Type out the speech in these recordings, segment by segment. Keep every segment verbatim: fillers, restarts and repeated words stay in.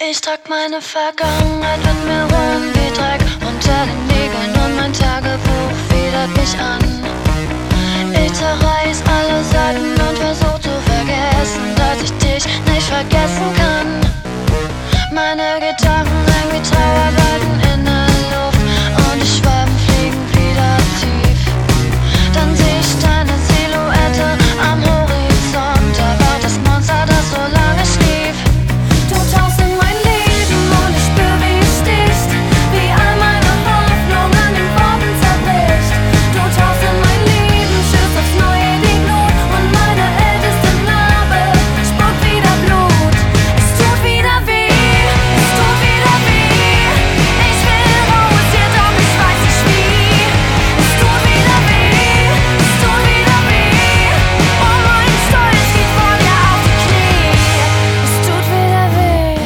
Ich trag meine Vergangenheit mit mir rum wie Dreck unter den Nägeln und mein Tagebuch widert mich an. Ich zerreiß alle Seiten und versuch zu vergessen, dass ich dich nicht vergessen kann. Meine Gedanken hängen wie Trauerweiden in der Luft und die Schwalben fliegen wieder tief. Dann seh ich deine Silhouette am Horizont, da war das Monster, das so lange schlief. Du tauchst in mein Leben und ich spür, wie es sticht, wie all meine Hoffnung an den Worten zerbricht. Du tauchst in mein Leben, schürst aufs Neue die Glut und meine älteste Narbe spuckt wieder Blut. Es tut wieder weh, es tut wieder weh. Ich will raus hier, doch ich weiß nicht wie. Es tut wieder weh, es tut wieder weh. Oh, mein Stolz geht vor dir auf die Knie. Es tut wieder weh.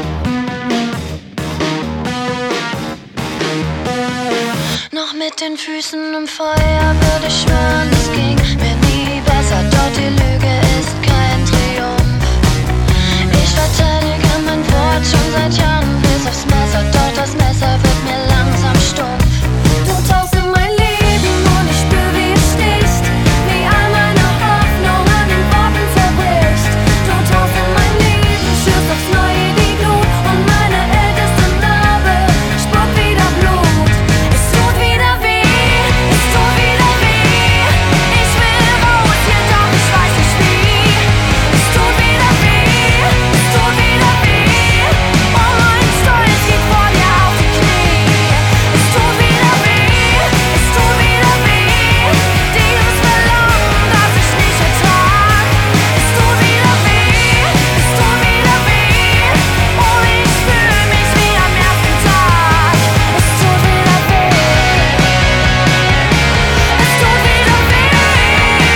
Noch mit den Füßen im Feuer würde ich schwören, es ging mir nie besser, doch die Lüge ist kein Triumph. Ich verteidige mein Wort schon seit Jahren bis aufs Messer, doch das Messer wird mir langsam stumpf. Du tauchst in mein Leben und ich spür, wie es sticht, wie all meine Hoffnung an den Worten zerbricht. Du tauchst in mein Leben, schürst aufs Neue die Glut und meine älteste Narbe spuckt wieder Blut. Es tut wieder weh, es tut wieder weh. Ich will raus hier, doch ich weiß nicht wie. Es tut wieder weh, es tut wieder weh. Oh, mein Stolz geht vor dir auf die Knie. Es tut wieder weh, es tut wieder weh. Dieses Verlangen, das ich nicht ertrag. Es tut wieder weh, es tut wieder weh. Oh, ich fühl mich wie am ersten Tag. Es tut wieder weh. Es tut wieder weh.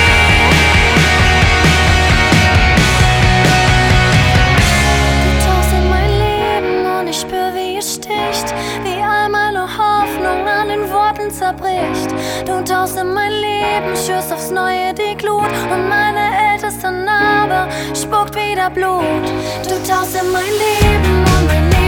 Du tauchst in mein Leben und ich spür, wie es sticht, wie all meine Hoffnung an den Worten zerbricht. Du tauchst in mein Leben, schürst aufs Neue die Glut und meine älteste Narbe spuckt wieder Blut. Du tauchst in mein Leben und mein Leben